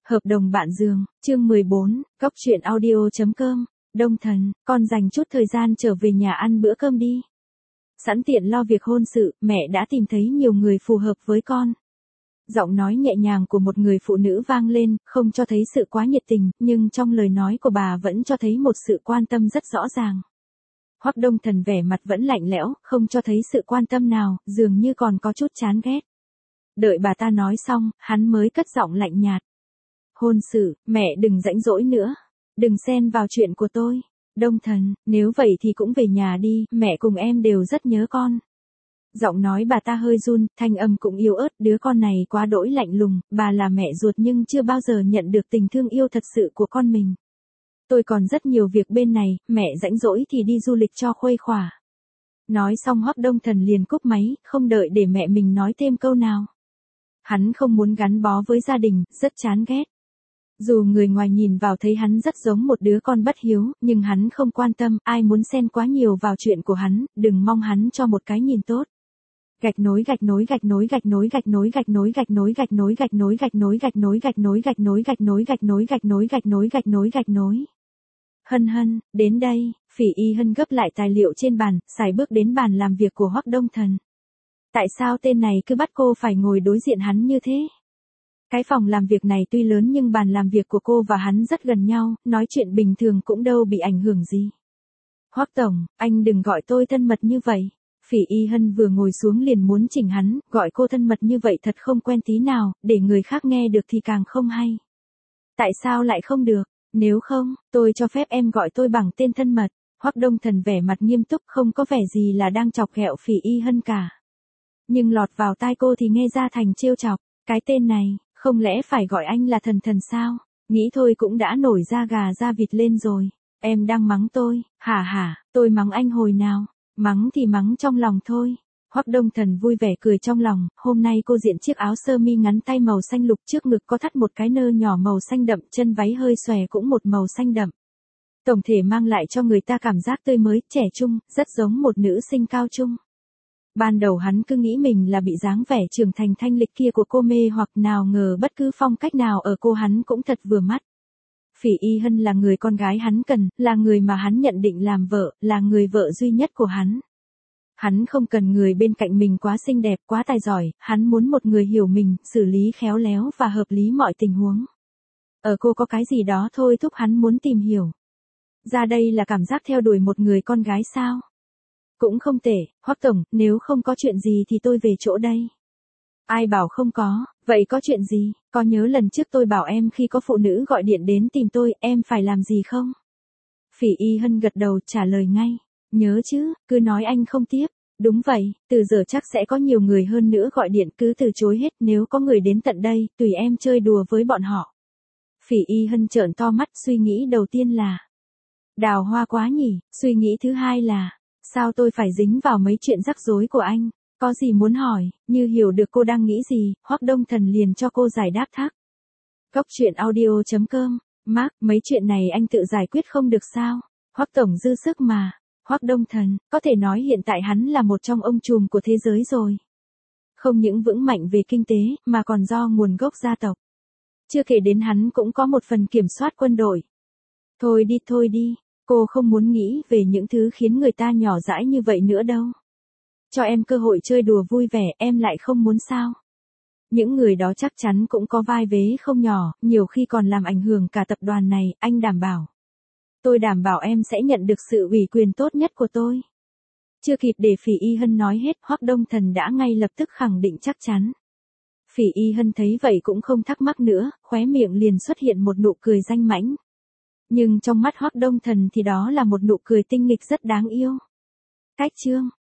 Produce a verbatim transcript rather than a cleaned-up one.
Hợp đồng bạn giường, chương mười bốn, góc truyện audio chấm com, Đông Thần, con dành chút thời gian trở về nhà ăn bữa cơm đi. Sẵn tiện lo việc hôn sự, mẹ đã tìm thấy nhiều người phù hợp với con. Giọng nói nhẹ nhàng của một người phụ nữ vang lên, không cho thấy sự quá nhiệt tình, nhưng trong lời nói của bà vẫn cho thấy một sự quan tâm rất rõ ràng. Hoắc Đông Thần vẻ mặt vẫn lạnh lẽo, không cho thấy sự quan tâm nào, dường như còn có chút chán ghét. Đợi bà ta nói xong, hắn mới cất giọng lạnh nhạt. Hôn sự, mẹ đừng rãnh rỗi nữa. Đừng xen vào chuyện của tôi. Đông Thần, nếu vậy thì cũng về nhà đi, mẹ cùng em đều rất nhớ con. Giọng nói bà ta hơi run, thanh âm cũng yếu ớt, đứa con này quá đỗi lạnh lùng, bà là mẹ ruột nhưng chưa bao giờ nhận được tình thương yêu thật sự của con mình. Tôi còn rất nhiều việc bên này, mẹ rãnh rỗi thì đi du lịch cho khuây khỏa. Nói xong Hoắc Đông Thần liền cúp máy, không đợi để mẹ mình nói thêm câu nào. Hắn không muốn gắn bó với gia đình, rất chán ghét. Dù người ngoài nhìn vào thấy hắn rất giống một đứa con bất hiếu, nhưng hắn không quan tâm, ai muốn xen quá nhiều vào chuyện của hắn, đừng mong hắn cho một cái nhìn tốt. Gạch nối gạch nối gạch nối gạch nối gạch nối gạch nối gạch nối gạch nối gạch nối gạch nối gạch nối gạch nối gạch nối gạch nối gạch nối gạch nối gạch nối gạch nối gạch nối. Hân Hân, đến đây, Phỉ Y Hân gấp lại tài liệu trên bàn, sải bước đến bàn làm việc của Hoắc Đông Thần. Tại sao tên này cứ bắt cô phải ngồi đối diện hắn như thế? Cái phòng làm việc này tuy lớn nhưng bàn làm việc của cô và hắn rất gần nhau, nói chuyện bình thường cũng đâu bị ảnh hưởng gì. Hoắc Tổng, anh đừng gọi tôi thân mật như vậy. Phỉ Y Hân vừa ngồi xuống liền muốn chỉnh hắn, gọi cô thân mật như vậy thật không quen tí nào, để người khác nghe được thì càng không hay. Tại sao lại không được? Nếu không, tôi cho phép em gọi tôi bằng tên thân mật. Hoắc Đông Thần vẻ mặt nghiêm túc, không có vẻ gì là đang chọc ghẹo Phỉ Y Hân cả. Nhưng lọt vào tai cô thì nghe ra thành trêu chọc, cái tên này, không lẽ phải gọi anh là Thần Thần sao? Nghĩ thôi cũng đã nổi da gà da vịt lên rồi. Em đang mắng tôi, hả hả, tôi mắng anh hồi nào? Mắng thì mắng trong lòng thôi. Hoắc Đông Thần vui vẻ cười trong lòng, hôm nay cô diện chiếc áo sơ mi ngắn tay màu xanh lục, trước ngực có thắt một cái nơ nhỏ màu xanh đậm, chân váy hơi xòe cũng một màu xanh đậm. Tổng thể mang lại cho người ta cảm giác tươi mới, trẻ trung, rất giống một nữ sinh cao trung. Ban đầu hắn cứ nghĩ mình là bị dáng vẻ trưởng thành thanh lịch kia của cô mê hoặc, nào ngờ bất cứ phong cách nào ở cô hắn cũng thật vừa mắt. Phỉ Y Hân là người con gái hắn cần, là người mà hắn nhận định làm vợ, là người vợ duy nhất của hắn. Hắn không cần người bên cạnh mình quá xinh đẹp, quá tài giỏi, hắn muốn một người hiểu mình, xử lý khéo léo và hợp lý mọi tình huống. Ở cô có cái gì đó thôi thúc hắn muốn tìm hiểu. Ra đây là cảm giác theo đuổi một người con gái sao? Cũng không tệ, Hoắc Tổng, nếu không có chuyện gì thì tôi về chỗ đây. Ai bảo không có, vậy có chuyện gì? Có nhớ lần trước tôi bảo em khi có phụ nữ gọi điện đến tìm tôi, em phải làm gì không? Phỉ Y Hân gật đầu trả lời ngay. Nhớ chứ, cứ nói anh không tiếp. Đúng vậy, từ giờ chắc sẽ có nhiều người hơn nữa gọi điện, cứ từ chối hết, nếu có người đến tận đây, tùy em chơi đùa với bọn họ. Phỉ Y Hân trợn to mắt, suy nghĩ đầu tiên là đào hoa quá nhỉ, suy nghĩ thứ hai là sao tôi phải dính vào mấy chuyện rắc rối của anh? Có gì muốn hỏi? Như hiểu được cô đang nghĩ gì, Hoắc Đông Thần liền cho cô giải đáp thắc. Góc truyện audio chấm com, Mark, mấy chuyện này anh tự giải quyết không được sao? Hoắc Tổng dư sức mà. Hoắc Đông Thần, có thể nói hiện tại hắn là một trong ông trùm của thế giới rồi. Không những vững mạnh về kinh tế, mà còn do nguồn gốc gia tộc. Chưa kể đến hắn cũng có một phần kiểm soát quân đội. Thôi đi thôi đi, cô không muốn nghĩ về những thứ khiến người ta nhỏ dãi như vậy nữa đâu. Cho em cơ hội chơi đùa vui vẻ, em lại không muốn sao? Những người đó chắc chắn cũng có vai vế không nhỏ, nhiều khi còn làm ảnh hưởng cả tập đoàn này, anh đảm bảo. Tôi đảm bảo em sẽ nhận được sự ủy quyền tốt nhất của tôi. Chưa kịp để Phỉ Y Hân nói hết, Hoắc Đông Thần đã ngay lập tức khẳng định chắc chắn. Phỉ Y Hân thấy vậy cũng không thắc mắc nữa, khóe miệng liền xuất hiện một nụ cười danh mãnh. Nhưng trong mắt Hoắc Đông Thần thì đó là một nụ cười tinh nghịch rất đáng yêu. Cách chương